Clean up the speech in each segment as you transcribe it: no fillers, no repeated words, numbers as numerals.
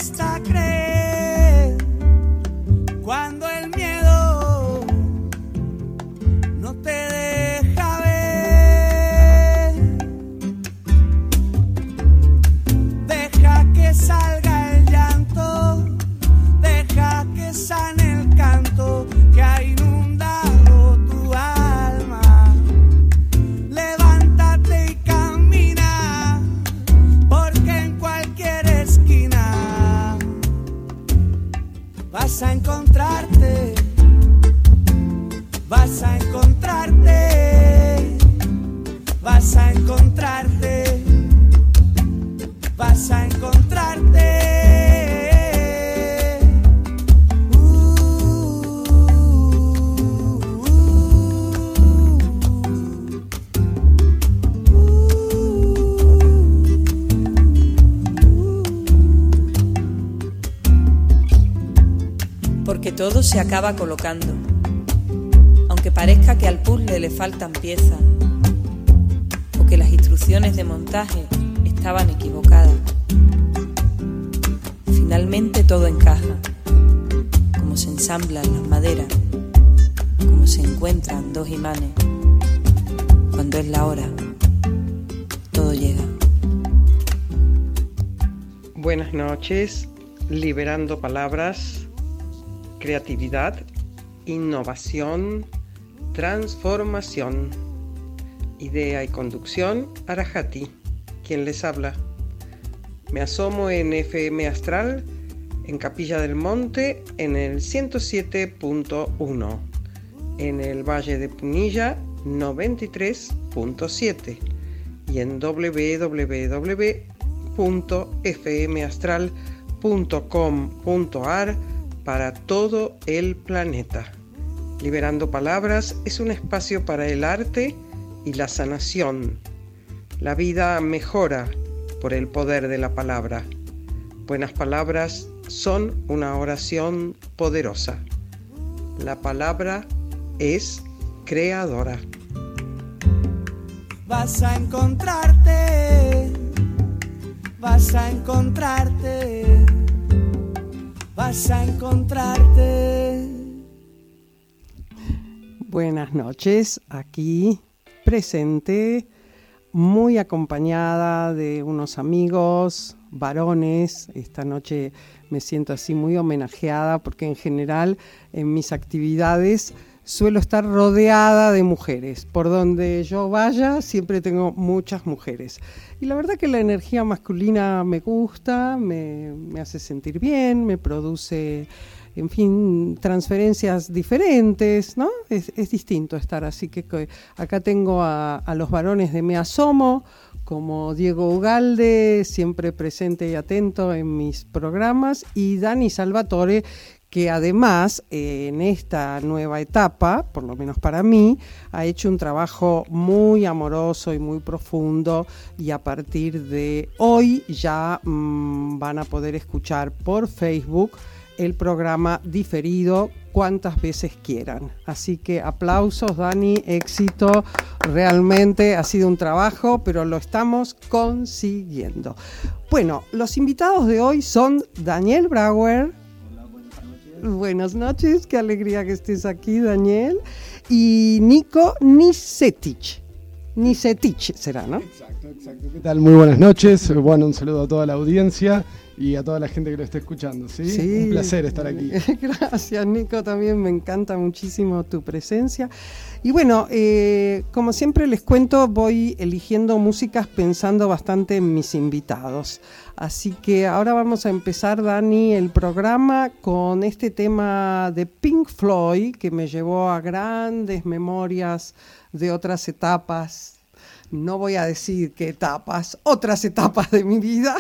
cuesta creer cuando el miedo no te deja ver. Deja que salga el llanto, deja que sane el canto que ha inundado tu alma. Levántate y camina, porque en cualquier esquina vas a encontrarte, vas a encontrarte, vas a encontrarte, vas a encontrarte. Porque todo se acaba colocando, aunque parezca que al puzzle le faltan piezas o que las instrucciones de montaje estaban equivocadas. Finalmente todo encaja, como se ensamblan las maderas, como se encuentran dos imanes. Cuando es la hora, todo llega. Buenas noches, liberando palabras. Creatividad, innovación, transformación. Idea y conducción, Arajati, quien les habla. Me asomo en FM Astral, en Capilla del Monte, en el 107.1. En el Valle de Punilla, 93.7. Y en www.fmastral.com.ar para todo el planeta. Liberando Palabras es un espacio para el arte y la sanación. La vida mejora por el poder de la palabra. Buenas palabras son una oración poderosa. La palabra es creadora. Vas a encontrarte, vas a encontrarte, vas a encontrarte. Buenas noches, aquí presente, muy acompañada de unos amigos varones. Esta noche me siento así muy homenajeada porque en general en mis actividades suelo estar rodeada de mujeres. Por donde yo vaya siempre tengo muchas mujeres. Y la verdad que la energía masculina me gusta, me hace sentir bien, me produce, en fin, transferencias diferentes, ¿no? Es distinto estar así que acá tengo a los varones de Me Asomo, como Diego Ugalde, siempre presente y atento en mis programas, y Dani Salvatore, que además en esta nueva etapa, por lo menos para mí, ha hecho un trabajo muy amoroso y muy profundo, y a partir de hoy ya van a poder escuchar por Facebook el programa diferido cuantas veces quieran. Así que aplausos, Dani, éxito, realmente ha sido un trabajo, pero lo estamos consiguiendo. Bueno, los invitados de hoy son Daniel Brauer. Buenas noches, qué alegría que estés aquí, Daniel. Y Nico Nisetich. Nisetich será, ¿no? Exacto. ¿Qué tal? Muy buenas noches. Bueno, un saludo a toda la audiencia y a toda la gente que lo esté escuchando, ¿sí? Un placer estar aquí. Gracias, Nico, también me encanta muchísimo tu presencia. Y bueno, como siempre les cuento, voy eligiendo músicas pensando bastante en mis invitados. Así que ahora vamos a empezar, Dani, el programa con este tema de Pink Floyd que me llevó a grandes memorias de otras etapas. No voy a decir qué etapas, otras etapas de mi vida.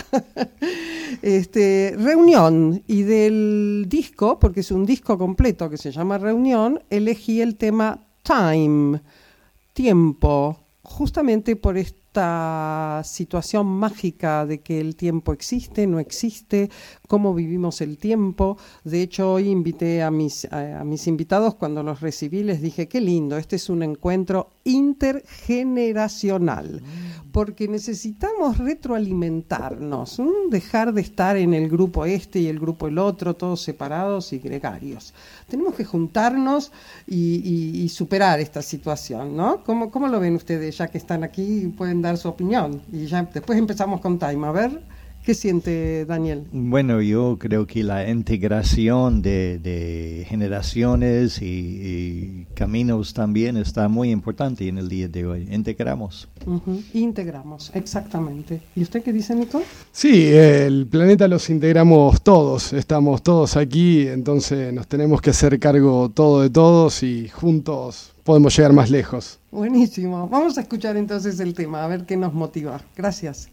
Reunión, y del disco, porque es un disco completo que se llama Reunión, elegí el tema Time, tiempo, justamente por esta situación mágica de que el tiempo existe, no existe, cómo vivimos el tiempo. De hecho, hoy invité a mis invitados, cuando los recibí les dije, qué lindo, este es un encuentro intergeneracional, porque necesitamos retroalimentarnos, dejar de estar en el grupo este y el grupo el otro, todos separados y gregarios. Tenemos que juntarnos y superar esta situación, ¿no? ¿Cómo lo ven ustedes, ya que están aquí, pueden dar su opinión? Y ya después empezamos con Time. A ver, ¿qué siente Daniel? Bueno, yo creo que la integración de generaciones y caminos también está muy importante en el día de hoy. Integramos. Integramos, exactamente. ¿Y usted qué dice, Nico? Sí, el planeta los integramos todos, estamos todos aquí, entonces nos tenemos que hacer cargo todo de todos y juntos podemos llegar más lejos. Buenísimo. Vamos a escuchar entonces el tema, a ver qué nos motiva. Gracias.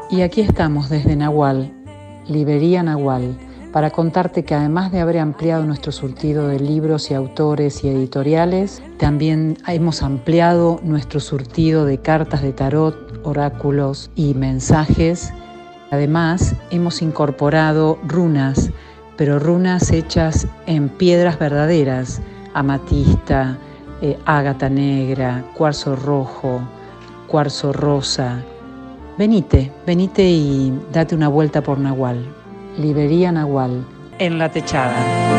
Y aquí estamos desde Nahual, Librería Nahual, para contarte que además de haber ampliado nuestro surtido de libros y autores y editoriales, también hemos ampliado nuestro surtido de cartas de tarot, oráculos y mensajes. Además, hemos incorporado runas, pero runas hechas en piedras verdaderas, amatista, ágata negra, cuarzo rojo, cuarzo rosa. Venite y date una vuelta por Nahual. Librería Nahual, en La Techada.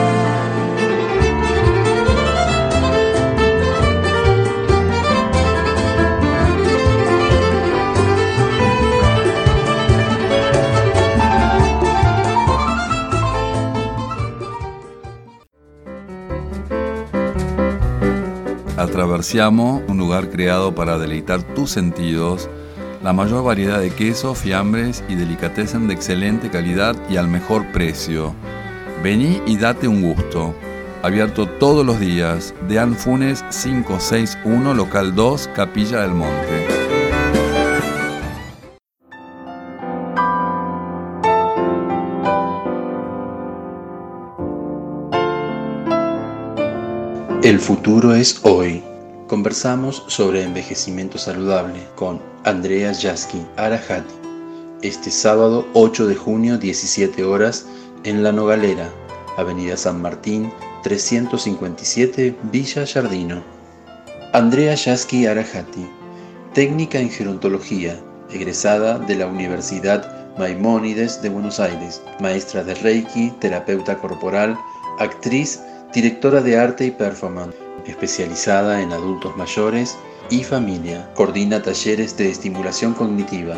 Atravesiamo, un lugar creado para deleitar tus sentidos, la mayor variedad de quesos, fiambres y delicatessen de excelente calidad y al mejor precio. Vení y date un gusto. Abierto todos los días. Deán Funes 561, local 2, Capilla del Monte. El futuro es hoy. Conversamos sobre envejecimiento saludable con Andrea Yasky Arahati este sábado 8 de junio 17 horas en La Nogalera, Avenida San Martín 357, Villa Giardino. Andrea Yasky Arahati, técnica en gerontología, egresada de la Universidad Maimónides de Buenos Aires, maestra de Reiki, terapeuta corporal, actriz, directora de arte y performance, especializada en adultos mayores y familia. Coordina talleres de estimulación cognitiva.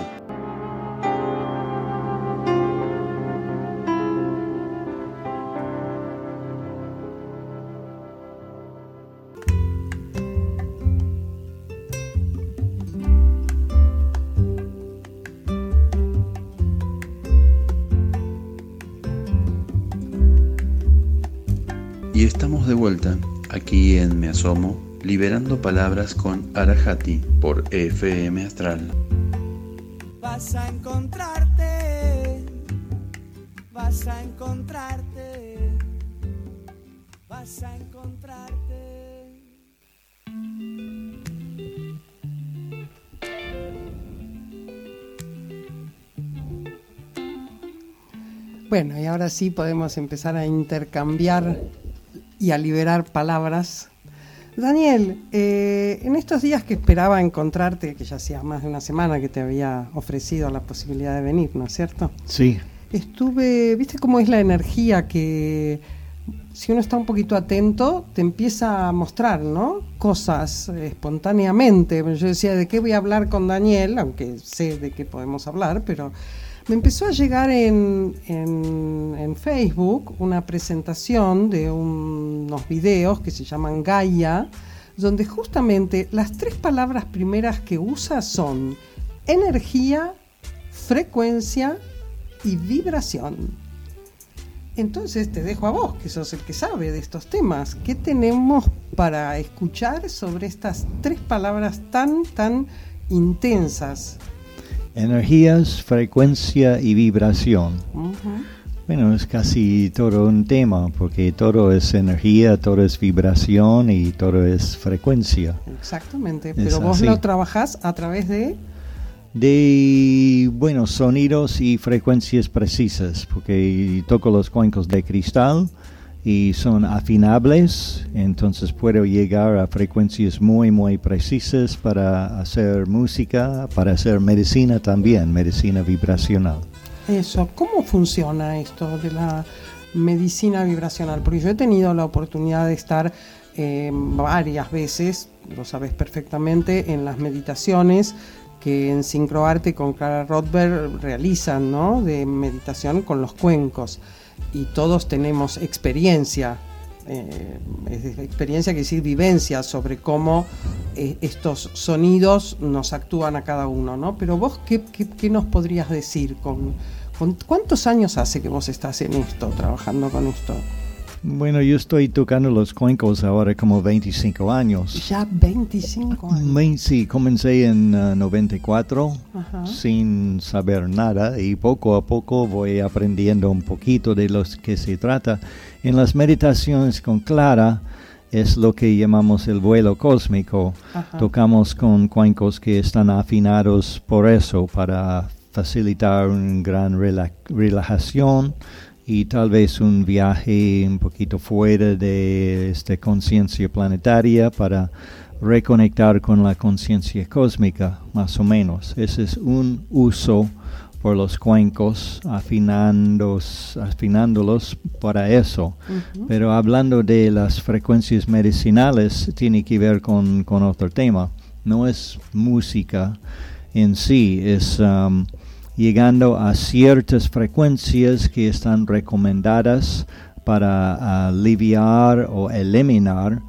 Y estamos de vuelta aquí en Me Asomo, liberando palabras con Arahati por FM Astral. Vas a encontrarte, vas a encontrarte, vas a encontrarte. Bueno, y ahora sí podemos empezar a intercambiar y a liberar palabras. Daniel, en estos días que esperaba encontrarte, que ya hacía más de una semana que te había ofrecido la posibilidad de venir, ¿no es cierto? Sí. ¿Viste cómo es la energía que si uno está un poquito atento te empieza a mostrar, ¿no? Cosas espontáneamente. Yo decía, ¿de qué voy a hablar con Daniel? Aunque sé de qué podemos hablar, pero me empezó a llegar en Facebook una presentación de unos videos que se llaman Gaia, donde justamente las 3 palabras primeras que usa son energía, frecuencia y vibración. Entonces te dejo a vos, que sos el que sabe de estos temas. ¿Qué tenemos para escuchar sobre estas 3 palabras tan intensas? Energías, frecuencia y vibración. Uh-huh. Bueno, es casi todo un tema, porque todo es energía, todo es vibración y todo es frecuencia. Exactamente, pero vos lo trabajás a través de sonidos y frecuencias precisas, porque toco los cuencos de cristal y son afinables, entonces puedo llegar a frecuencias muy precisas para hacer música, para hacer medicina también, medicina vibracional. Eso, ¿cómo funciona esto de la medicina vibracional? Porque yo he tenido la oportunidad de estar varias veces, lo sabes perfectamente, en las meditaciones que en Sincroarte con Clara Rothberg realizan, ¿no? De meditación con los cuencos. Y todos tenemos experiencia, experiencia quiere decir vivencia sobre cómo estos sonidos nos actúan a cada uno, ¿no? Pero vos, ¿qué nos podrías decir? ¿Con cuántos años hace que vos estás en esto, trabajando con esto? Bueno, yo estoy tocando los cuencos ahora como 25 años. Ya 25 años. Sí, comencé en 94 Ajá. sin saber nada y poco a poco voy aprendiendo un poquito de lo que se trata. En las meditaciones con Clara es lo que llamamos el vuelo cósmico. Ajá. Tocamos con cuencos que están afinados por eso, para facilitar una gran relajación y tal vez un viaje un poquito fuera de esta conciencia planetaria para reconectar con la conciencia cósmica, más o menos. Ese es un uso por los cuencos, afinándolos para eso. Uh-huh. Pero hablando de las frecuencias medicinales, tiene que ver con otro tema. No es música en sí, es llegando a ciertas frecuencias que están recomendadas para aliviar o eliminar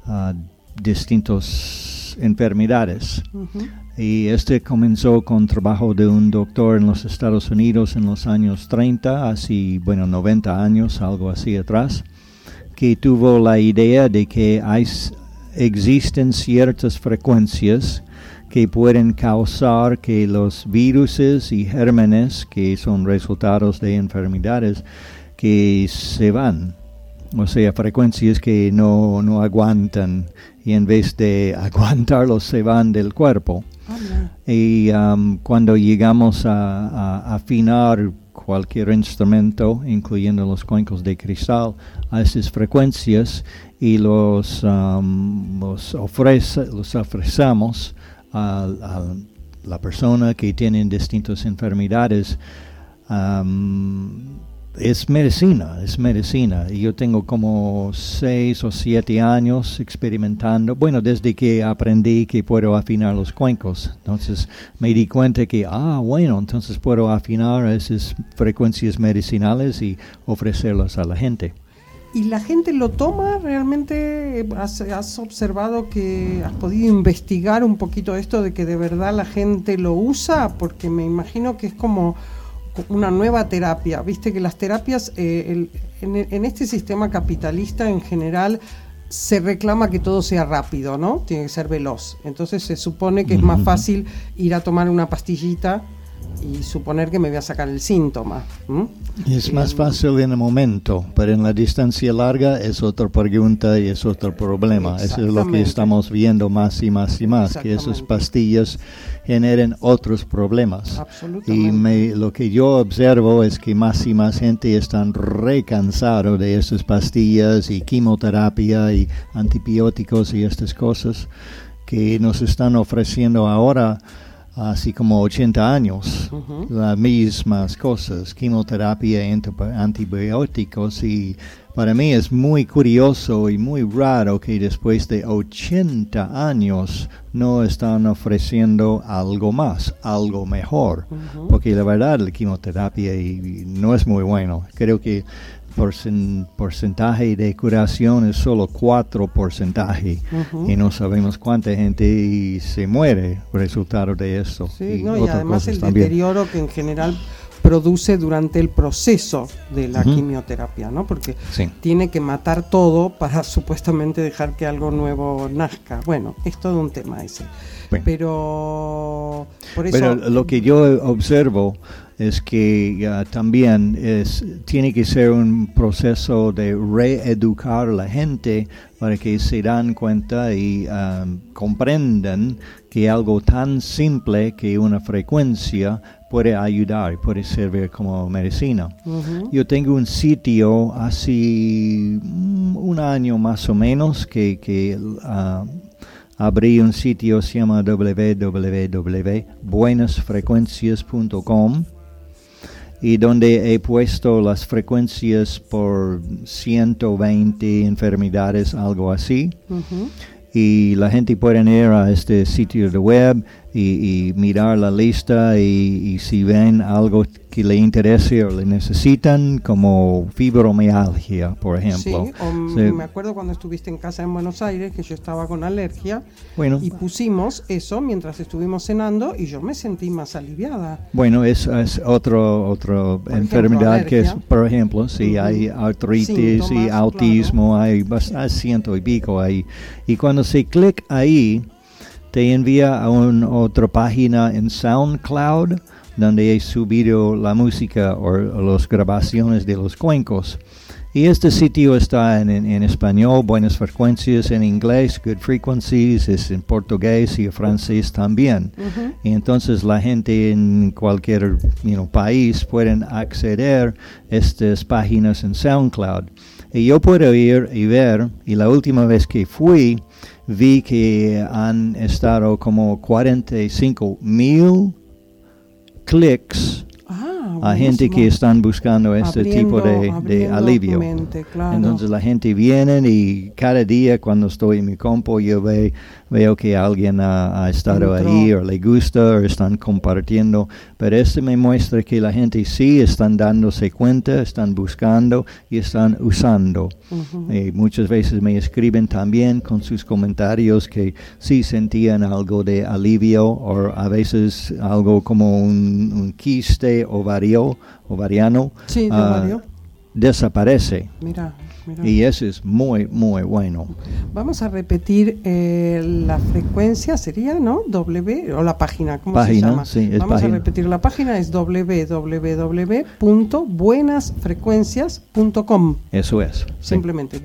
distintas enfermedades. Uh-huh. Y comenzó con trabajo de un doctor en los Estados Unidos en los años 30, 90 años, algo así atrás, que tuvo la idea de que existen ciertas frecuencias que pueden causar que los virus y gérmenes, que son resultados de enfermedades, que se van. O sea, frecuencias que no aguantan y en vez de aguantarlos se van del cuerpo. Y cuando llegamos a afinar cualquier instrumento, incluyendo los cuencos de cristal, a esas frecuencias y los ofrecemos a la persona que tiene distintas enfermedades, es medicina. Y yo tengo como 6 o 7 años experimentando, desde que aprendí que puedo afinar los cuencos. Entonces me di cuenta que, entonces puedo afinar esas frecuencias medicinales y ofrecerlas a la gente. ¿Y la gente lo toma realmente? ¿Has observado que has podido investigar un poquito esto de que de verdad la gente lo usa? Porque me imagino que es como una nueva terapia. Viste que las terapias en este sistema capitalista en general se reclama que todo sea rápido, ¿no? Tiene que ser veloz. Entonces se supone que es más fácil ir a tomar una pastillita y suponer que me voy a sacar el síntoma. Es más fácil en el momento, pero en la distancia larga es otra pregunta y es otro problema. Eso es lo que estamos viendo más y más, que esas pastillas generen otros problemas. Y lo que yo observo es que más y más gente están recansado de esas pastillas y quimioterapia y antibióticos y estas cosas que nos están ofreciendo ahora. Así como 80 años, las mismas cosas, quimioterapia, antibióticos, y para mí es muy curioso y muy raro que después de 80 años no están ofreciendo algo más, algo mejor, porque la verdad la quimioterapia no es muy bueno. Creo que porcentaje de curación es solo 4%, y no sabemos cuánta gente se muere resultado de eso. Sí, y además el deterioro que en general produce durante el proceso de la quimioterapia, ¿no? Porque tiene que matar todo para supuestamente dejar que algo nuevo nazca. Bueno, es todo un tema ese. Pero por eso. Pero lo que yo observo es que también tiene que ser un proceso de reeducar a la gente para que se dan cuenta y comprendan que algo tan simple que una frecuencia puede ayudar, puede servir como medicina. Yo tengo un sitio hace un año más o menos que abrí un sitio, se llama www.buenasfrecuencias.com, y donde he puesto las frecuencias por 120 enfermedades, algo así. Y la gente puede ir a este sitio de web y mirar la lista y si ven algo que le interese o le necesitan, como fibromialgia, por ejemplo. Sí, o me acuerdo cuando estuviste en casa en Buenos Aires, que yo estaba con alergia, y pusimos eso mientras estuvimos cenando y yo me sentí más aliviada. Bueno, es otra enfermedad que es, por ejemplo, si hay artritis y autismo, hay ciento y pico ahí. Y cuando se clic ahí, te envía a otra página en SoundCloud, donde he subido la música o las grabaciones de los cuencos. Y este sitio está en español, Buenas Frecuencias, en inglés, Good Frequencies, es en portugués y en francés también. Y entonces la gente en cualquier país pueden acceder a estas páginas en SoundCloud. Y yo puedo ir y ver, y la última vez que fui, vi que han estado como 45,000 clics a gente que están buscando este tipo de alivio. Claro. Entonces la gente viene y cada día cuando estoy en mi compu yo veo que alguien ha estado ahí o le gusta o están compartiendo, pero esto me muestra que la gente sí están dándose cuenta, están buscando y están usando. Y muchas veces me escriben también con sus comentarios que sí sentían algo de alivio o a veces algo como un quiste ovariano. Sí, desaparece. Mira. Y eso es muy, muy bueno. Vamos a repetir la frecuencia, sería, ¿no? W, o la página, ¿cómo se llama? Sí, Vamos a repetir la página, es www.buenasfrecuencias.com. Eso es. Simplemente,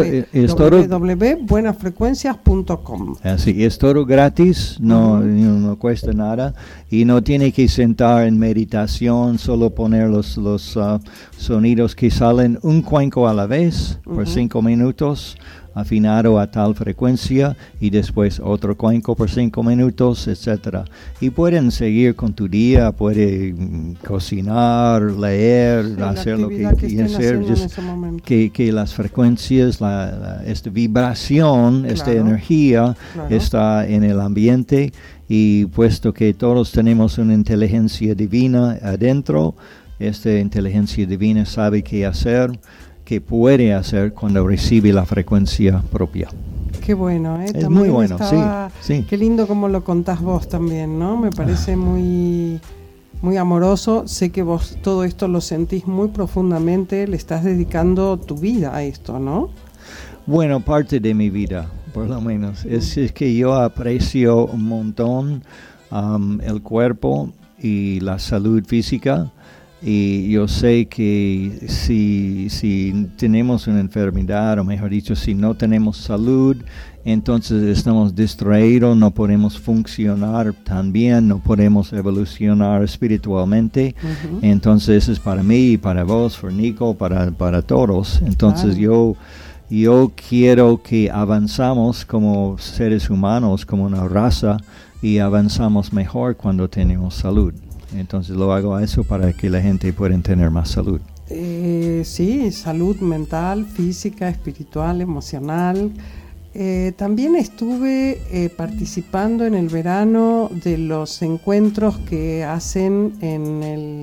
www.buenasfrecuencias.com. Así, es todo gratis, no cuesta nada, y no tiene que sentar en meditación, solo poner los sonidos que salen un cuenco a la vez, por 5 minutos, afinado a tal frecuencia, y después otro cuenco por 5 minutos, etcétera. Y pueden seguir con tu día, pueden cocinar, leer, hacer lo que quieran hacer, que las frecuencias, esta vibración, esta energía está en el ambiente, y puesto que todos tenemos una inteligencia divina adentro, esta inteligencia divina sabe qué hacer, qué puede hacer cuando recibe la frecuencia propia. Qué bueno, ¿eh? Es también muy bueno, sí. Qué lindo como lo contás vos también, ¿no? Me parece muy, muy amoroso. Sé que vos todo esto lo sentís muy profundamente, le estás dedicando tu vida a esto, ¿no? Bueno, parte de mi vida, por lo menos. Es que yo aprecio un montón el cuerpo y la salud física. Y yo sé que si tenemos una enfermedad, o mejor dicho, si no tenemos salud, entonces estamos distraídos, no podemos funcionar tan bien, no podemos evolucionar espiritualmente. Entonces es para mí, y para vos, para Nico, para todos. Entonces yo quiero que avanzamos como seres humanos, como una raza, y avanzamos mejor cuando tenemos salud. Entonces lo hago a eso para que la gente pueda tener más salud. Sí, salud mental, física, espiritual, emocional. También estuve participando en el verano de los encuentros que hacen en el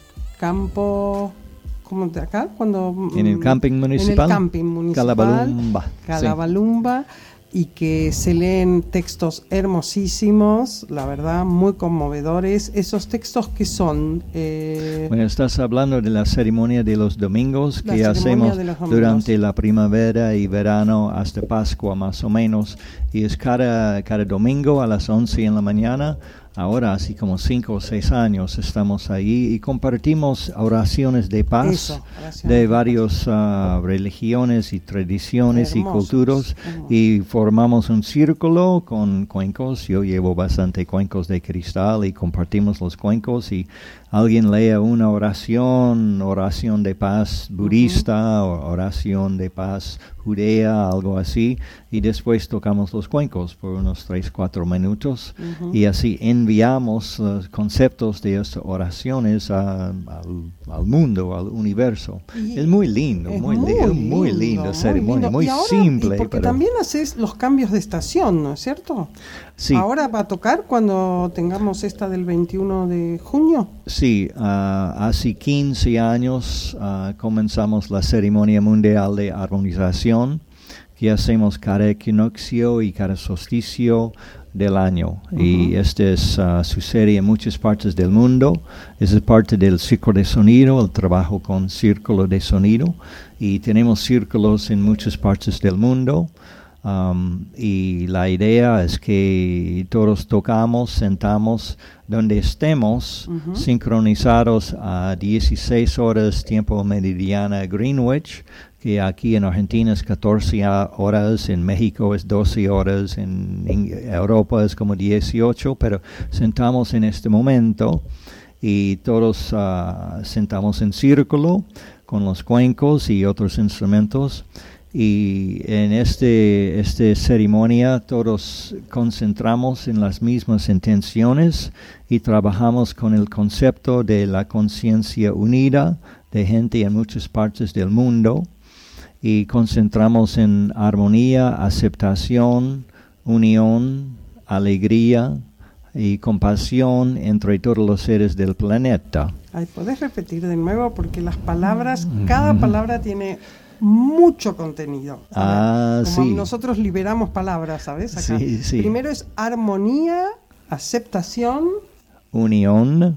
campo, ¿cómo de acá? En el camping municipal. En el camping municipal. Calabalumba. Sí. Y que se leen textos hermosísimos, la verdad, muy conmovedores. ¿Esos textos qué son? Bueno, estás hablando de la ceremonia de los domingos que hacemos durante la primavera y verano hasta Pascua más o menos. Y es cada domingo a las 11 en la mañana. Ahora, así como 5 o 6 años, estamos ahí y compartimos oraciones de paz de varias religiones y tradiciones y culturas, y formamos un círculo con cuencos. Yo llevo bastante cuencos de cristal y compartimos los cuencos, y alguien lea una oración de paz budista, o oración de paz Judea, algo así, y después tocamos los cuencos por unos 3-4 minutos, y así enviamos los conceptos de estas oraciones al mundo, al universo. Es muy lindo, muy lindo ceremonia, muy simple. Porque pero también haces los cambios de estación, ¿no es cierto? Sí. ¿Ahora va a tocar cuando tengamos esta del 21 de junio? Sí, hace 15 años comenzamos la ceremonia mundial de armonización, que hacemos cada equinoccio y cada solsticio del año. Y sucede en muchas partes del mundo. Esa es parte del círculo de sonido, el trabajo con círculo de sonido. Y tenemos círculos en muchas partes del mundo. Y la idea es que todos tocamos, sentamos donde estemos, sincronizados a 16 horas tiempo meridiana Greenwich, que aquí en Argentina es 14 horas, en México es 12 horas, en Europa es como 18, pero sentamos en este momento y todos sentamos en círculo con los cuencos y otros instrumentos. Y en esta ceremonia todos concentramos en las mismas intenciones y trabajamos con el concepto de la conciencia unida de gente en muchas partes del mundo, y concentramos en armonía, aceptación, unión, alegría y compasión entre todos los seres del planeta. Ay, ¿podés repetir de nuevo? Porque las palabras, cada palabra tiene mucho contenido. Como nosotros liberamos palabras, ¿sabes? Acá. Sí. Primero es armonía, aceptación, unión,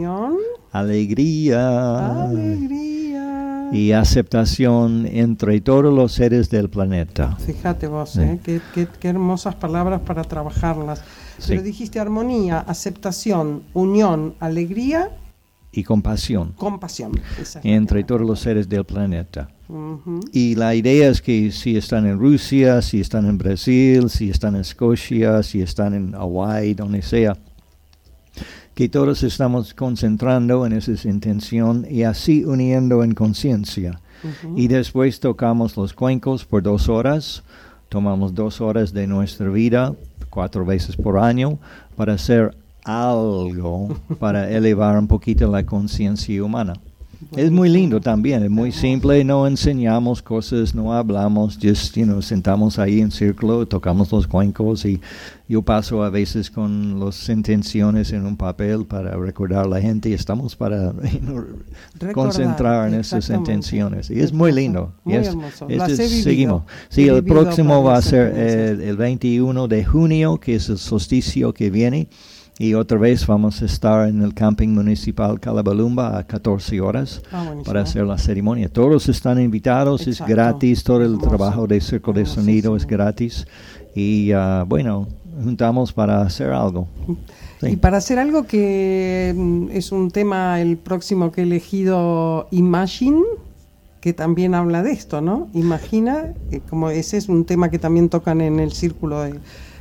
alegría y aceptación entre todos los seres del planeta. Fíjate vos, qué hermosas palabras para trabajarlas. Sí. Pero dijiste armonía, aceptación, unión, alegría y compasión. Entre todos los seres del planeta. Y la idea es que si están en Rusia, si están en Brasil, si están en Escocia, si están en Hawái, donde sea, que todos estamos concentrando en esa intención y así uniendo en conciencia. Y después tocamos los cuencos por 2 horas, tomamos 2 horas de nuestra vida, 4 veces por año, para hacer algo para elevar un poquito la conciencia humana. Es muy lindo también, es muy simple, no enseñamos cosas, no hablamos, just, sentamos ahí en círculo, tocamos los cuencos y yo paso a veces con las intenciones en un papel para recordar a la gente y estamos para concentrar en esas intenciones. Y es muy lindo. Muy hermoso. Seguimos. Sí, el próximo va a ser el 21 de junio, que es el solsticio que viene. Y otra vez vamos a estar en el camping municipal Calabalumba a 14 horas para hacer la ceremonia. Todos están invitados, es gratis, todo el trabajo de círculo de sonido es gratis. Y juntamos para hacer algo. Sí. Y para hacer algo que es un tema, el próximo que he elegido, Imagine, que también habla de esto, ¿no? Imagina, como ese es un tema que también tocan en el círculo de...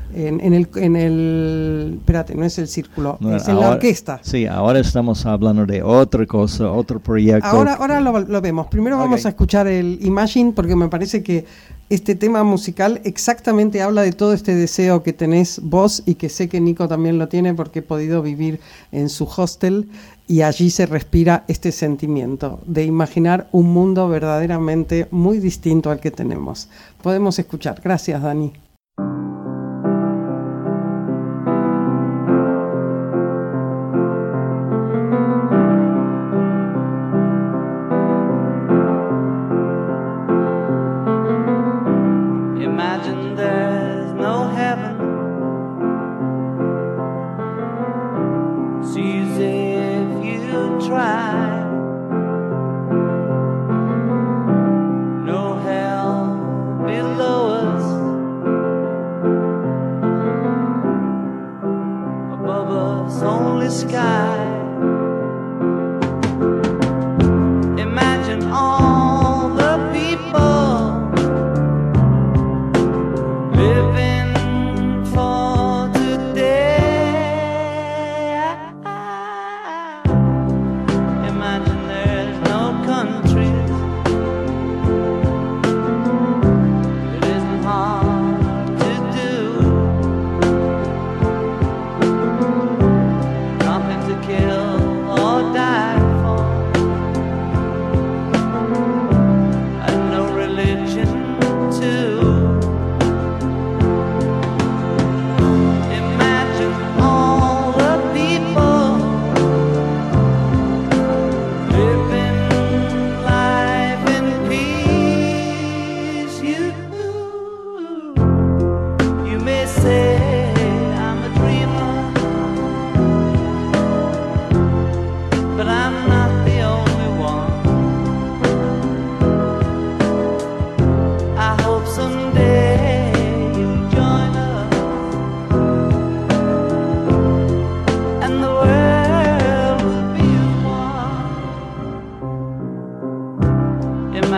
espérate, no es el círculo, es en la orquesta. Sí, ahora estamos hablando de otra cosa, otro proyecto. Ahora lo vemos. Primero vamos a escuchar el Imagine, porque me parece que este tema musical exactamente habla de todo este deseo que tenés vos y que sé que Nico también lo tiene porque he podido vivir en su hostel y allí se respira este sentimiento de imaginar un mundo verdaderamente muy distinto al que tenemos. Podemos escuchar. Gracias, Dani.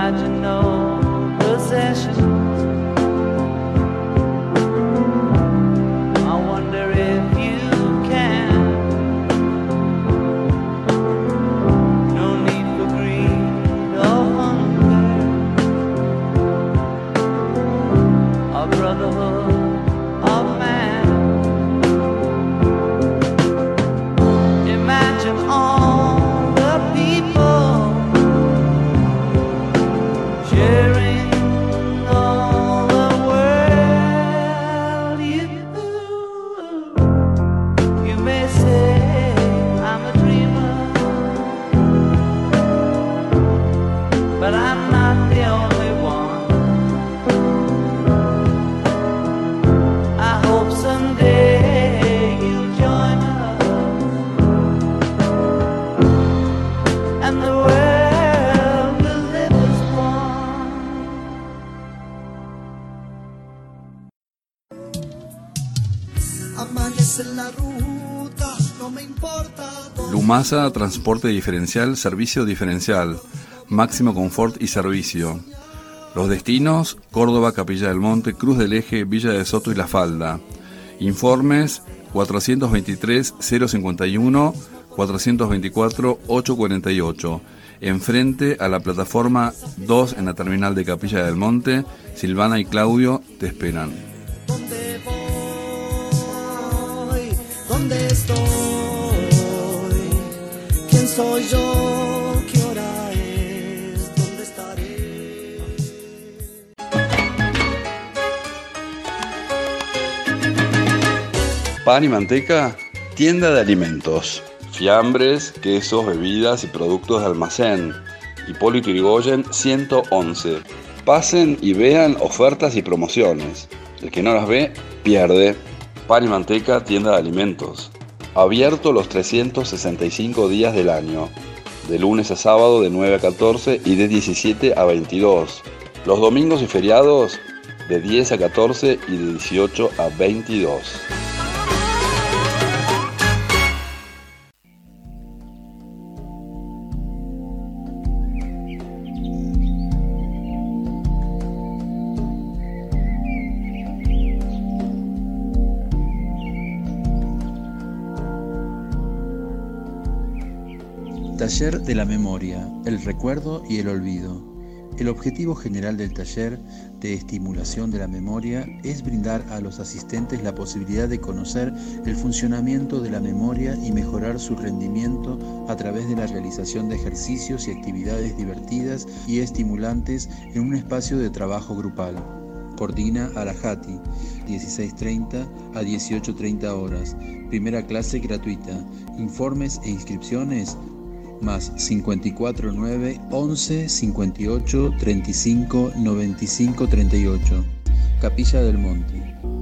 imagine no possessions. I wonder if you can. No need for greed or hunger, or brotherhood of man. Imagine all the people sharing all the world. You may say I'm a dreamer, but I'm not the only one. I hope someday you'll join us and the world will live as one. Amanece en la ruta, no me importa. Lumasa, transporte diferencial, servicio diferencial, máximo confort y servicio. Los destinos: Córdoba, Capilla del Monte, Cruz del Eje, Villa de Soto y La Falda. Informes 423-051, 424-848. Enfrente a la plataforma 2 en la terminal de Capilla del Monte. Silvana y Claudio te esperan. ¿Dónde voy? ¿Dónde estoy? ¿Quién soy yo? ¿Qué hora es? ¿Dónde estaré? Pan y manteca, tienda de alimentos. Fiambres, quesos, bebidas y productos de almacén. Hipólito Yrigoyen 111. Pasen y vean ofertas y promociones. El que no las ve, pierde. Pan y manteca, tienda de alimentos. Abierto los 365 días del año. De lunes a sábado de 9 a 14 y de 17 a 22. Los domingos y feriados de 10 a 14 y de 18 a 22. Taller de la memoria, el recuerdo y el olvido. El objetivo general del taller de estimulación de la memoria es brindar a los asistentes la posibilidad de conocer el funcionamiento de la memoria y mejorar su rendimiento a través de la realización de ejercicios y actividades divertidas y estimulantes en un espacio de trabajo grupal. Coordina Arajati, 16:30 a 18:30 horas. Primera clase gratuita. Informes e inscripciones más 549 11 58 35 95 38. Capilla del Monte.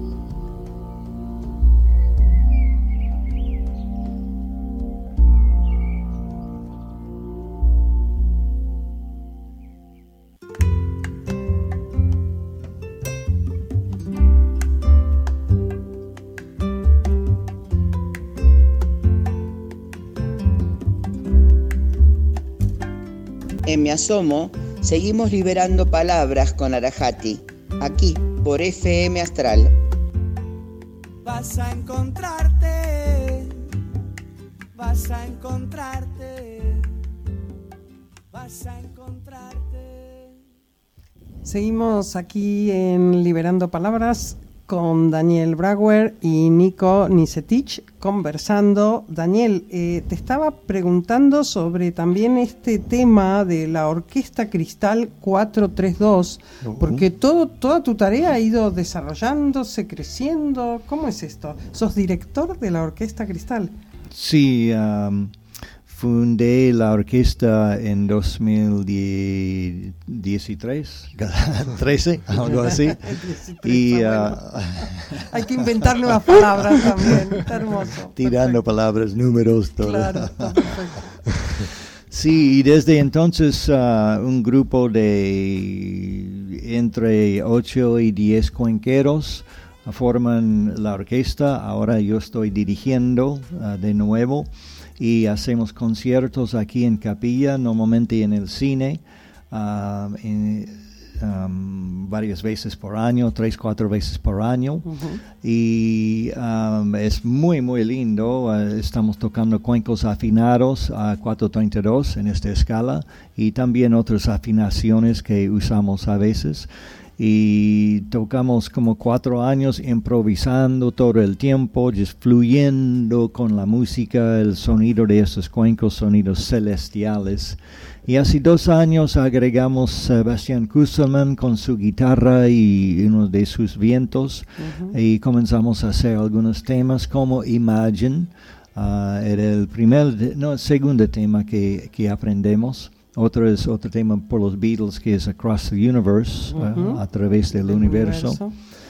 En Me Asomo, seguimos liberando palabras con Arajati, aquí, por FM Astral. Vas a encontrarte, vas a encontrarte, vas a encontrarte. Seguimos aquí en Liberando Palabras con Daniel Brauer y Nico Nisetich conversando. Daniel, te estaba preguntando sobre también este tema de la Orquesta Cristal 432, porque toda tu tarea ha ido desarrollándose, creciendo. ¿Cómo es esto? ¿Sos director de la Orquesta Cristal? Sí, fundé la orquesta en 2013, algo así. Y hay que inventar nuevas palabras también. Está hermoso. Tirando perfecto. Palabras, números, todo. Claro, está perfecto. Sí, y desde entonces un grupo de entre 8 y 10 cuenqueros forman la orquesta. Ahora yo estoy dirigiendo de nuevo y hacemos conciertos aquí en Capilla, normalmente en el cine. varias veces por año, 3-4 veces por año. Ujú. Y es muy, muy lindo. Estamos tocando cuencos afinados a 432 en esta escala y también otras afinaciones que usamos a veces. Y tocamos como 4 años improvisando todo el tiempo, just fluyendo con la música, el sonido de esos cuencos, sonidos celestiales. Y hace 2 años agregamos Sebastián Kusselman con su guitarra y uno de sus vientos. Ujú. Y comenzamos a hacer algunos temas como Imagine. Era el segundo tema que aprendemos. Otro tema por los Beatles que es Across the Universe, Ujú. a través del Del universo.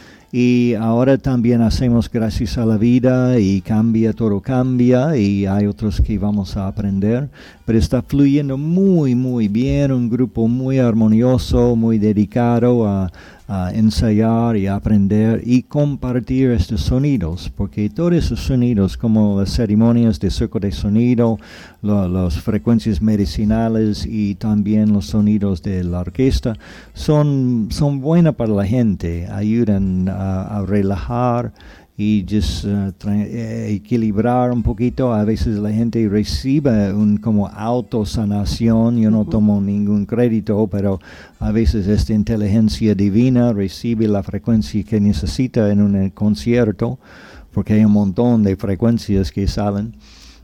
Y ahora también hacemos Gracias a la Vida y Todo Cambia, y hay otros que vamos a aprender, pero está fluyendo muy, muy bien, un grupo muy armonioso, muy dedicado a ensayar y aprender y compartir estos sonidos, porque todos esos sonidos, como las ceremonias de circo de sonido, las frecuencias medicinales y también los sonidos de la orquesta, son buenas para la gente, ayudan a relajar y just equilibrar un poquito. A veces la gente recibe como autosanación. Yo no tomo ningún crédito, pero a veces esta inteligencia divina recibe la frecuencia que necesita en un concierto, porque hay un montón de frecuencias que salen.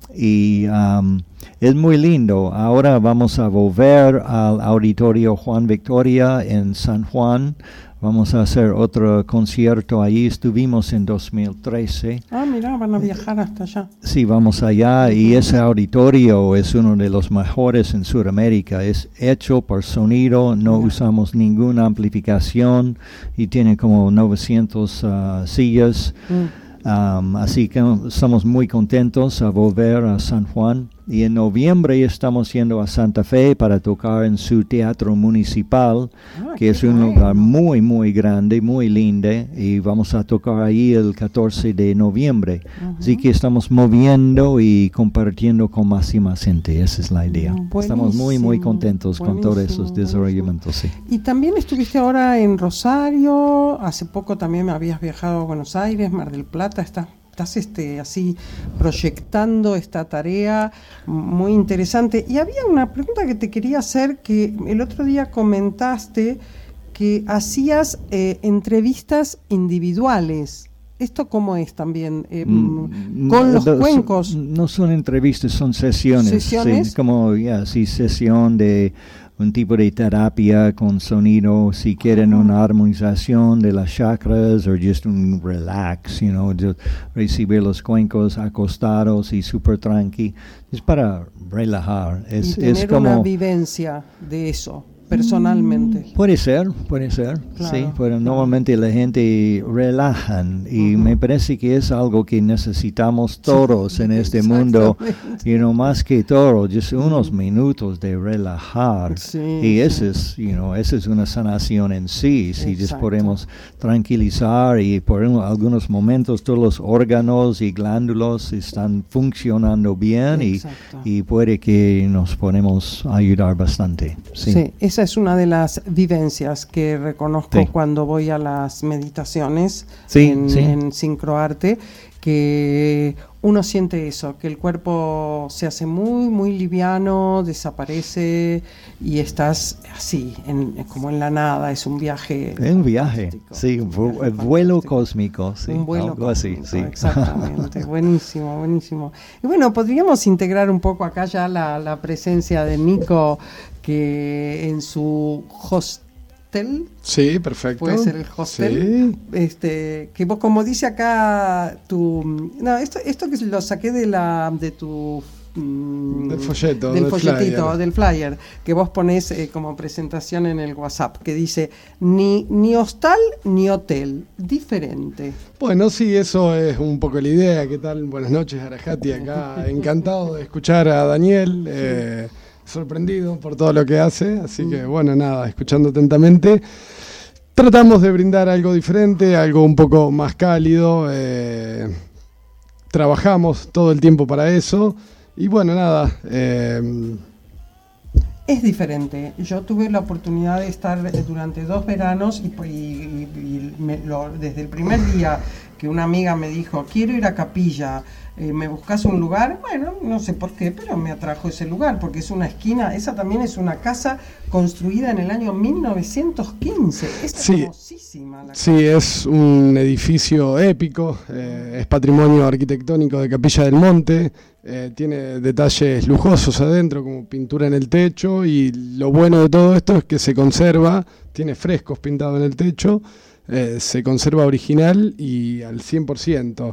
Y es muy lindo. Ahora vamos a volver al Auditorio Juan Victoria en San Juan. Vamos a hacer otro concierto allí. Estuvimos en 2013. Mira, van a viajar hasta allá. Sí, vamos allá, y ese auditorio es uno de los mejores en Sudamérica. Es hecho por sonido, no usamos ninguna amplificación y tiene como 900 sillas. Así que estamos muy contentos a volver a San Juan. Y en noviembre estamos yendo a Santa Fe para tocar en su teatro municipal, que es un lugar muy, muy grande, muy lindo. Y vamos a tocar ahí el 14 de noviembre. Así que estamos moviendo y compartiendo con más y más gente. Esa es la idea. Estamos muy, muy contentos con todos esos desarrollamientos. Sí. Y también estuviste ahora en Rosario. Hace poco también me habías viajado a Buenos Aires, Mar del Plata. Estás así proyectando esta tarea muy interesante. Y había una pregunta que te quería hacer, que el otro día comentaste que hacías entrevistas individuales. ¿Esto cómo es también? ¿Con los cuencos? No son entrevistas, son sesiones. ¿Sesiones? Sí, como sesión de un tipo de terapia con sonido, si quieren una armonización de las chakras o just un relax, recibir los cuencos acostados y súper tranqui. Es para relajar. Y tener una vivencia de eso personalmente. Puede ser, Claro, sí, pero normalmente la gente relajan y me parece que es algo que necesitamos todos en este mundo, más que todo, just unos minutos de relajar, y esa es una sanación en sí, si just podemos tranquilizar y por algunos momentos todos los órganos y glándulos están funcionando bien y puede que nos podemos ayudar bastante. Sí, esa es una de las vivencias que reconozco cuando voy a las meditaciones en Sincroarte, que uno siente eso, que el cuerpo se hace muy, muy liviano, desaparece y estás así, como en la nada. Es un viaje. Es un viaje, sí, un vuelo cósmico, sí, un vuelo algo cósmico, así, sí. Exactamente, buenísimo, buenísimo. Y bueno, podríamos integrar un poco acá ya la presencia de Nico, que en su hostel. Sí, perfecto. Puede ser el hostel. Sí. Que vos, como dice acá esto que lo saqué de tu del folleto, del flyer que vos ponés como presentación en el WhatsApp, que dice ni hostal ni hotel, diferente. Bueno, sí, eso es un poco la idea. ¿Qué tal? Buenas noches, Arajati, acá. Encantado de escuchar a Daniel. Sorprendido por todo lo que hace, así que bueno, nada, escuchando atentamente. Tratamos de brindar algo diferente, algo un poco más cálido. Trabajamos todo el tiempo para eso. Y bueno, nada. Es diferente. Yo tuve la oportunidad de estar durante 2 veranos desde el primer día que una amiga me dijo, quiero ir a Capilla, ¿me buscas un lugar? Bueno, no sé por qué, pero me atrajo ese lugar, porque es una esquina, esa también es una casa construida en el año 1915. Es hermosísima la casa. Sí, es un edificio épico, es patrimonio arquitectónico de Capilla del Monte, tiene detalles lujosos adentro, como pintura en el techo, y lo bueno de todo esto es que se conserva, tiene frescos pintados en el techo, se conserva original y al 100%.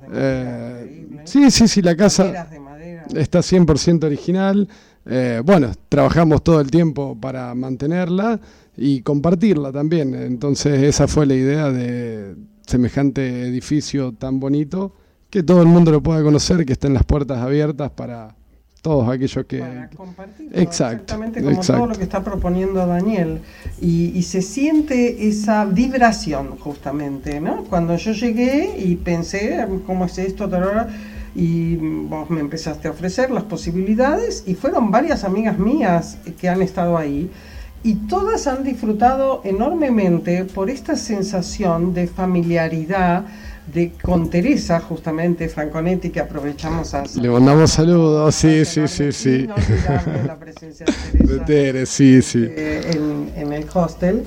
Sí, la casa está 100% original. Bueno, trabajamos todo el tiempo para mantenerla y compartirla también. Entonces esa fue la idea de semejante edificio tan bonito, que todo el mundo lo pueda conocer, que estén las puertas abiertas para todos aquellos que... Para compartirlo, exactamente como todo lo que está proponiendo Daniel. Y se siente esa vibración justamente, ¿no? Cuando yo llegué y pensé, ¿cómo es esto? Y vos me empezaste a ofrecer las posibilidades, y fueron varias amigas mías que han estado ahí, y todas han disfrutado enormemente por esta sensación de familiaridad, con Teresa, justamente, Franconetti, que aprovechamos a... Le mandamos saludos, sí. No olvidarme la presencia de Teresa. Sí. En el hostel.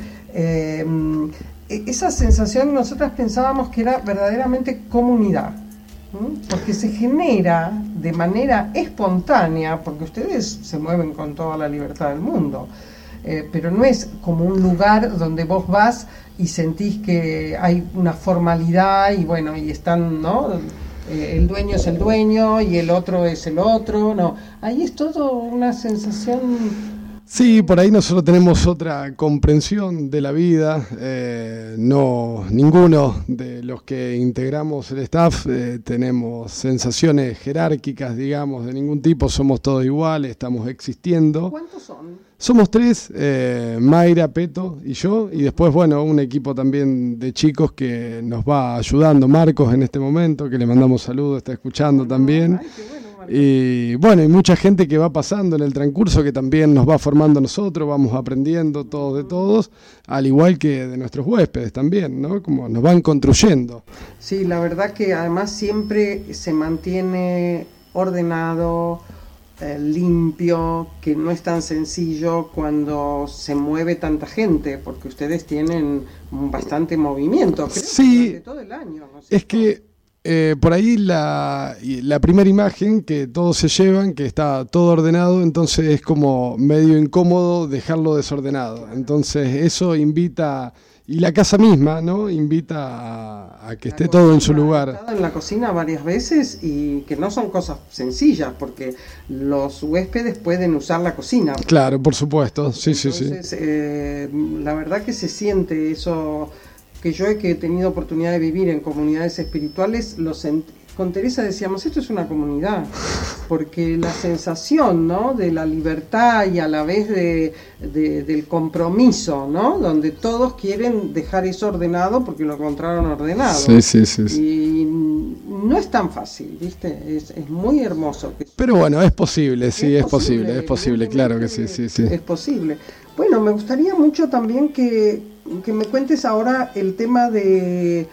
Esa sensación nosotras pensábamos que era verdaderamente comunidad, porque se genera de manera espontánea, porque ustedes se mueven con toda la libertad del mundo, pero no es como un lugar donde vos vas y sentís que hay una formalidad y bueno, y están, ¿no? El dueño es el dueño y el otro es el otro, no, ahí es todo una sensación. Sí, por ahí nosotros tenemos otra comprensión de la vida, no, ninguno de los que integramos el staff tenemos sensaciones jerárquicas, digamos, de ningún tipo, somos todos iguales, estamos existiendo. ¿Cuántos son? Somos 3, Mayra, Peto y yo, y después, bueno, un equipo también de chicos que nos va ayudando, Marcos en este momento, que le mandamos saludos, está escuchando también. Ay, qué bueno, Marcos. Y bueno, y mucha gente que va pasando en el transcurso, que también nos va formando nosotros, vamos aprendiendo todos de todos, al igual que de nuestros huéspedes también, ¿no? Como nos van construyendo. Sí, la verdad que además siempre se mantiene ordenado, limpio, que no es tan sencillo cuando se mueve tanta gente, porque ustedes tienen bastante movimiento, creo, sí, durante todo el año, ¿no sé? Es que por ahí la primera imagen que todos se llevan, que está todo ordenado, entonces es como medio incómodo dejarlo desordenado, entonces eso invita, y la casa misma, ¿no? Invita a que esté todo en su lugar. He estado en la cocina varias veces y que no son cosas sencillas, porque los huéspedes pueden usar la cocina. Claro, por supuesto, sí. Entonces, la verdad que se siente eso, que yo que he tenido oportunidad de vivir en comunidades espirituales, con Teresa decíamos, esto es una comunidad, porque la sensación, ¿no?, de la libertad y a la vez del compromiso, ¿no?, donde todos quieren dejar eso ordenado porque lo encontraron ordenado. Sí. Y no es tan fácil, ¿viste? Es muy hermoso. Pero bueno, es posible, sí, es posible, claro que sí. Es posible. Bueno, me gustaría mucho también que me cuentes ahora el tema de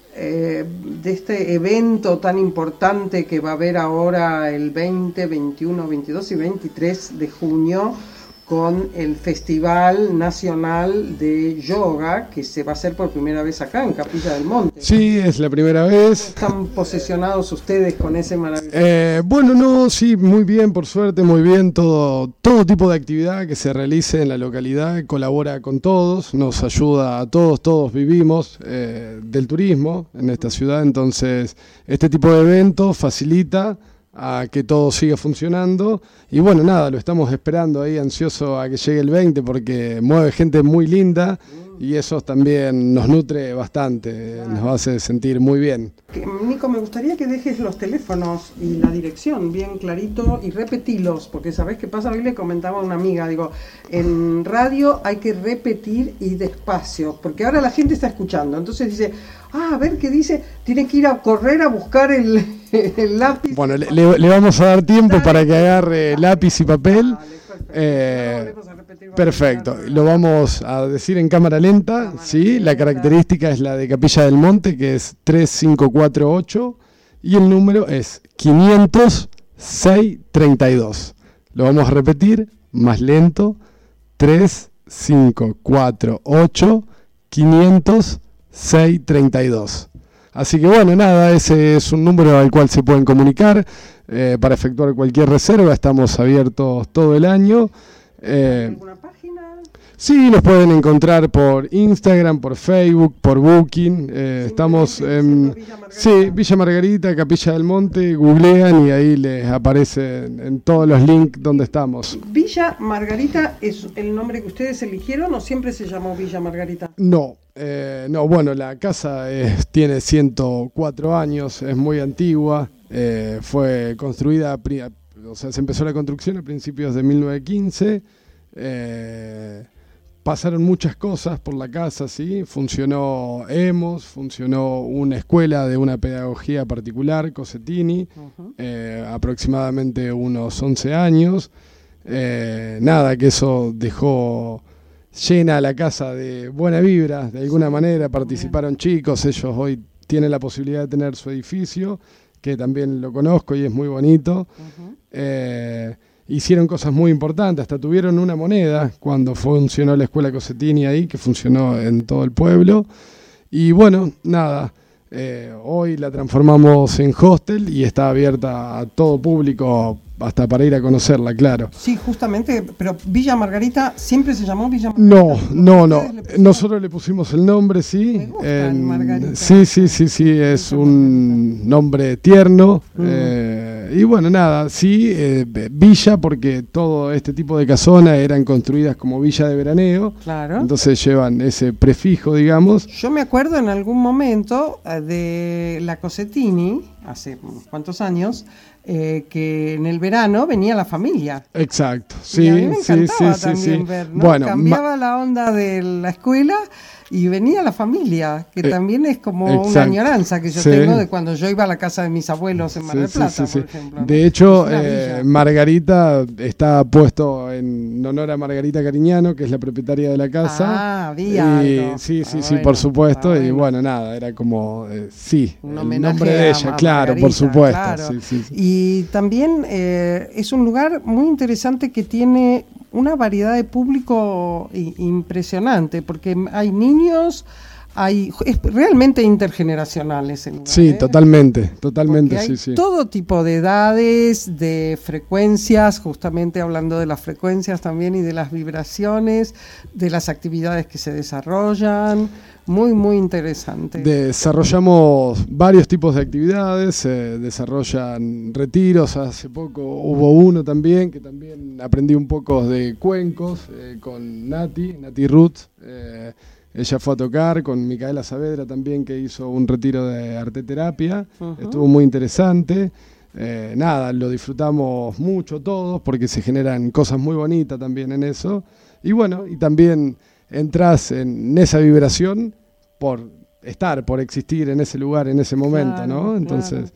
este evento tan importante que va a haber ahora el 20, 21, 22 y 23 de junio con el Festival Nacional de Yoga, que se va a hacer por primera vez acá en Capilla del Monte. Sí, es la primera vez. ¿Están posesionados ustedes con ese maravilloso? Bueno, no, sí, muy bien, por suerte, muy bien. Todo tipo de actividad que se realice en la localidad colabora con todos, nos ayuda a todos vivimos del turismo en esta ciudad, entonces este tipo de eventos facilita a que todo siga funcionando y bueno, nada, lo estamos esperando ahí ansioso a que llegue el 20 porque mueve gente muy linda y eso también nos nutre bastante, nos hace sentir muy bien. Nico, me gustaría que dejes los teléfonos y la dirección bien clarito y repetilos, porque ¿sabés qué pasa? Hoy le comentaba a una amiga, digo, en radio hay que repetir y despacio, porque ahora la gente está escuchando, entonces dice, a ver qué dice, tiene que ir a correr a buscar el el lápiz. Bueno, le vamos a dar tiempo para que agarre lápiz y papel. Perfecto, lo vamos a decir en cámara lenta, ¿sí? La característica es la de Capilla del Monte, que es 3548, y el número es 50632. Lo vamos a repetir, más lento, 3548 50632. Así que bueno, nada, ese es un número al cual se pueden comunicar para efectuar cualquier reserva. Estamos abiertos todo el año. ¿Alguna página? Sí, nos pueden encontrar por Instagram, por Facebook, por Booking. Estamos en Villa Margarita, Capilla del Monte. Googlean y ahí les aparece en todos los links donde estamos. ¿Villa Margarita es el nombre que ustedes eligieron o siempre se llamó Villa Margarita? No, bueno, la casa tiene 104 años, es muy antigua. Fue construida, se empezó la construcción a principios de 1915. Pasaron muchas cosas por la casa, ¿sí? Funcionó EMOS, funcionó una escuela de una pedagogía particular, Cosettini, aproximadamente unos 11 años. Nada, que eso dejó llena la casa de buena vibra, de alguna manera. Participaron chicos, ellos hoy tienen la posibilidad de tener su edificio, que también lo conozco y es muy bonito. Hicieron cosas muy importantes, hasta tuvieron una moneda cuando funcionó la escuela Cosettini ahí, que funcionó en todo el pueblo. Y bueno, nada, hoy la transformamos en hostel y está abierta a todo público, hasta para ir a conocerla, claro. Sí, justamente, pero Villa Margarita, ¿siempre se llamó Villa Margarita? No, nosotros le pusimos el nombre, sí. Me gusta Margarita. Sí, es un nombre tierno. Y bueno, nada, sí, villa, porque todo este tipo de casonas eran construidas como villa de veraneo. Claro. Entonces llevan ese prefijo, digamos. Yo me acuerdo en algún momento de la Cosettini, hace unos cuantos años, que en el verano venía la familia. Exacto, sí. Y a mí me encantaba también ver, ¿no? Bueno, cambiaba la onda de la escuela y venía la familia, que también es como una añoranza que yo tengo de cuando yo iba a la casa de mis abuelos en Mar del Plata, por ejemplo, ¿no? De hecho, Margarita está puesto en honor a Margarita Cariñano, que es la propietaria de la casa. Había algo. Sí, por supuesto. Y bueno, nada, era como, el nombre de ella, claro, Margarita, por supuesto. Claro. Sí. Y también es un lugar muy interesante que tiene una variedad de público impresionante, porque hay niños, es realmente intergeneracional ese lugar. Sí, totalmente, hay todo tipo de edades, de frecuencias, justamente hablando de las frecuencias también y de las vibraciones, de las actividades que se desarrollan. Muy, muy interesante. Desarrollamos varios tipos de actividades, se desarrollan retiros, hace poco hubo uno también, que también aprendí un poco de cuencos con Nati Ruth, ella fue a tocar, con Micaela Saavedra también, que hizo un retiro de arteterapia, estuvo muy interesante. Nada, lo disfrutamos mucho todos, porque se generan cosas muy bonitas también en eso, y bueno, y también entras en esa vibración por existir en ese lugar, en ese momento, ¿no? Entonces,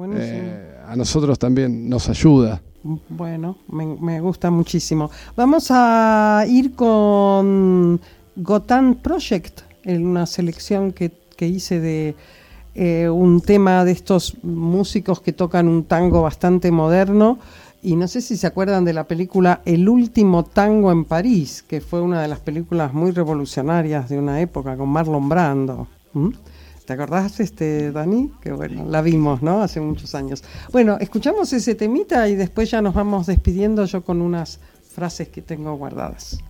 a nosotros también nos ayuda. Bueno, me gusta muchísimo. Vamos a ir con Gotan Project, en una selección que hice de un tema de estos músicos que tocan un tango bastante moderno. Y no sé si se acuerdan de la película El último tango en París, que fue una de las películas muy revolucionarias de una época, con Marlon Brando. ¿Te acordás, Dani? Que bueno, la vimos, ¿no? Hace muchos años. Bueno, escuchamos ese temita y después ya nos vamos despidiendo, yo con unas frases que tengo guardadas.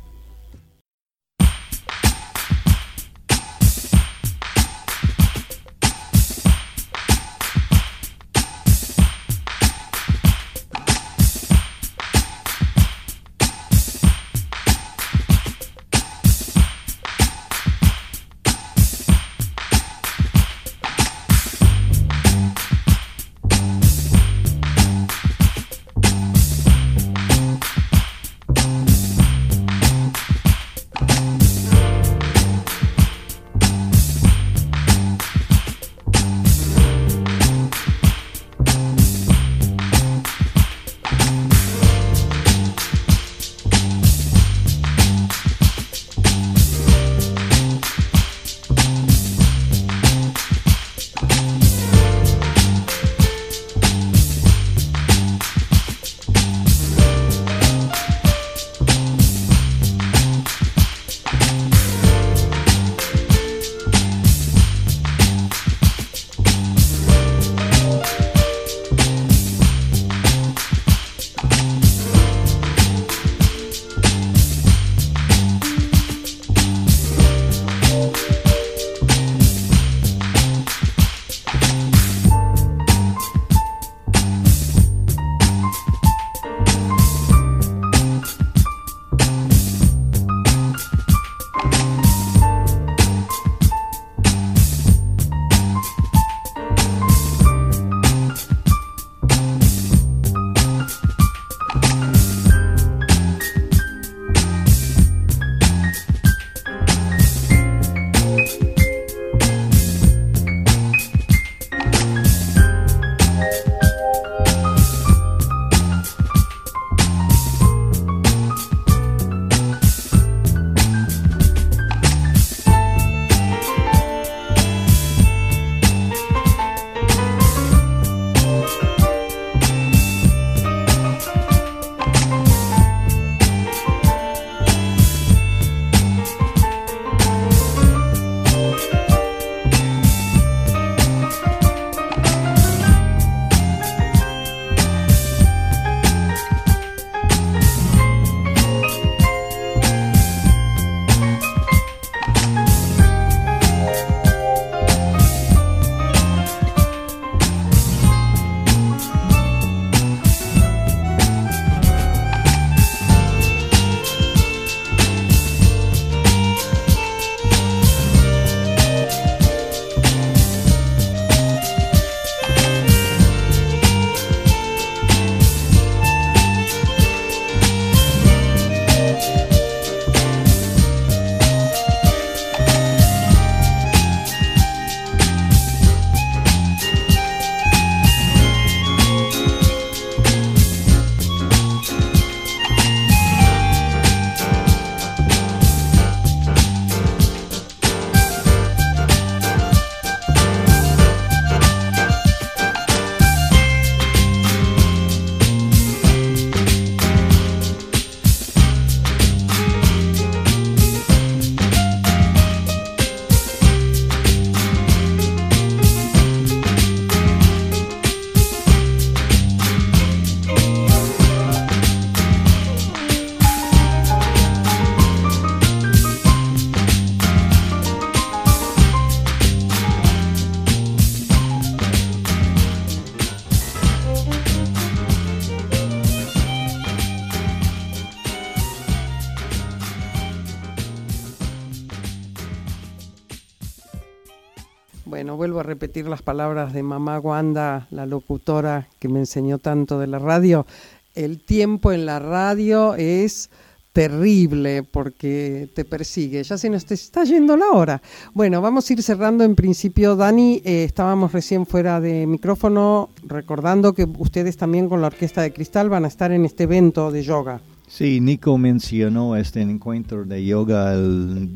Bueno, vuelvo a repetir las palabras de mamá Wanda, la locutora que me enseñó tanto de la radio. El tiempo en la radio es terrible porque te persigue. Ya se nos está yendo la hora. Bueno, vamos a ir cerrando en principio. Dani, estábamos recién fuera de micrófono recordando que ustedes también con la Orquesta de Cristal van a estar en este evento de yoga. Sí, Nico mencionó este encuentro de yoga el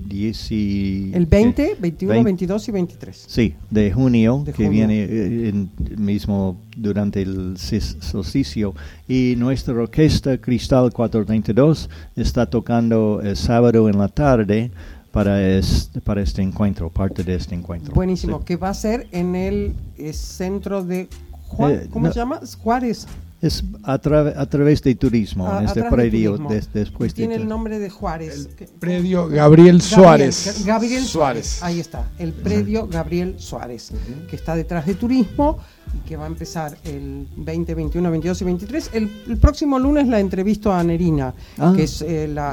20, 21, 22 y 23. Sí, de junio, que viene mismo durante el solsticio. Y nuestra Orquesta Cristal 422 está tocando el sábado en la tarde para este encuentro, parte de este encuentro. Buenísimo, sí. Que va a ser en el centro de ¿cómo se llama? Juárez. Es a través de turismo, en este predio después tiene el nombre de Juárez. El predio Gabriel Suárez. Gabriel Suárez. Ahí está, el predio Gabriel Suárez, que está detrás de turismo y que va a empezar el 20, 21, 22 y 23. El próximo lunes la entrevisto a Nerina, que es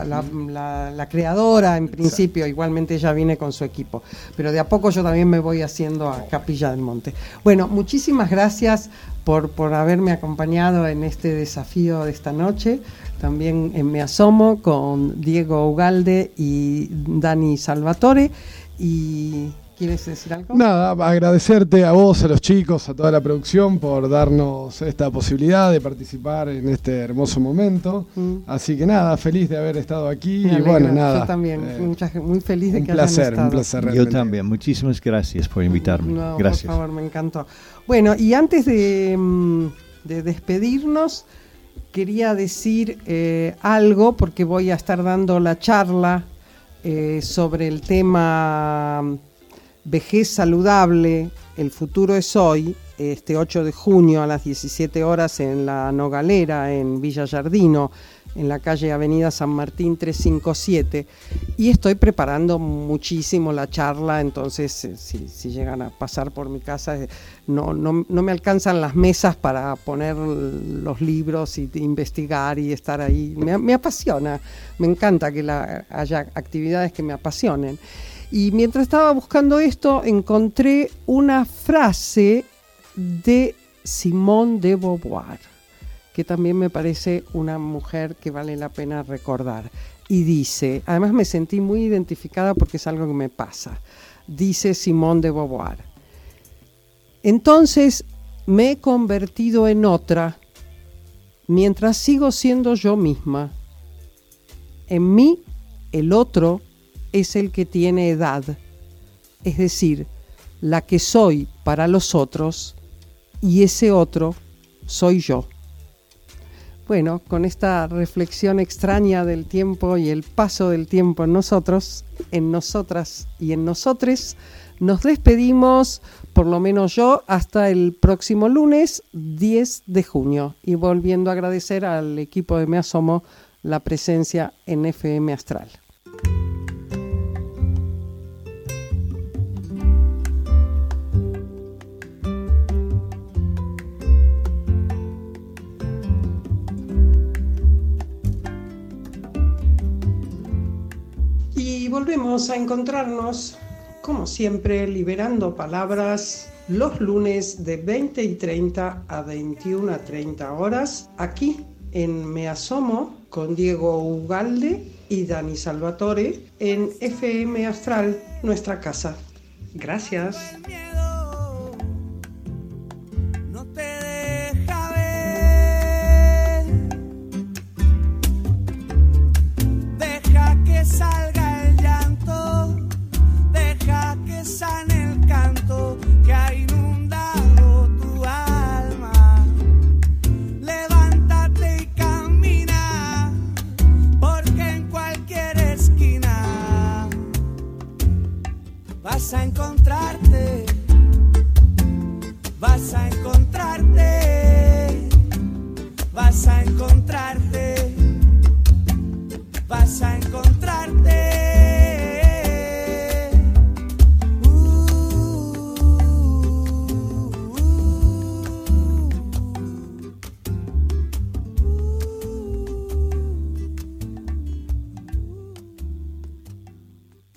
la creadora en principio. Igualmente ella viene con su equipo. Pero de a poco yo también me voy haciendo a Capilla del Monte. Bueno, muchísimas gracias por haberme acompañado en este desafío de esta noche. También Me Asomo con Diego Ugalde y Dani Salvatore. ¿Y quieres decir algo? Nada, agradecerte a vos, a los chicos, a toda la producción por darnos esta posibilidad de participar en este hermoso momento. Así que nada, feliz de haber estado aquí. Me y alegro, bueno, nada. Yo también, muy feliz de que hayan estado. Un placer realmente. Yo también, muchísimas gracias por invitarme. No, gracias. Por favor, me encantó. Bueno, y antes de despedirnos, quería decir algo, porque voy a estar dando la charla sobre el tema Vejez Saludable, el futuro es hoy, este 8 de junio a las 17 horas en la Nogalera, en Villa Giardino, en la calle Avenida San Martín 357, y estoy preparando muchísimo la charla. Entonces si llegan a pasar por mi casa, no me alcanzan las mesas para poner los libros y investigar y estar ahí. Me apasiona, me encanta que haya actividades que me apasionen. Y mientras estaba buscando esto, encontré una frase de Simone de Beauvoir, que también me parece una mujer que vale la pena recordar. Y dice, además me sentí muy identificada porque es algo que me pasa. Dice Simone de Beauvoir: entonces me he convertido en otra mientras sigo siendo yo misma. En mí, el otro es el que tiene edad, es decir, la que soy para los otros, y ese otro soy yo. Bueno, con esta reflexión extraña del tiempo y el paso del tiempo en nosotros, en nosotras y en nosotres, nos despedimos, por lo menos yo, hasta el próximo lunes 10 de junio. Y volviendo a agradecer al equipo de Me Asomo la presencia en FM Astral. Y volvemos a encontrarnos, como siempre, liberando palabras los lunes de 20:30 a 21:30 horas, aquí en Me Asomo, con Diego Ugalde y Dani Salvatore, en FM Astral, nuestra casa. Gracias. Salga el llanto, deja que sane el canto que ha inundado tu alma. Levántate y camina, porque en cualquier esquina vas a encontrar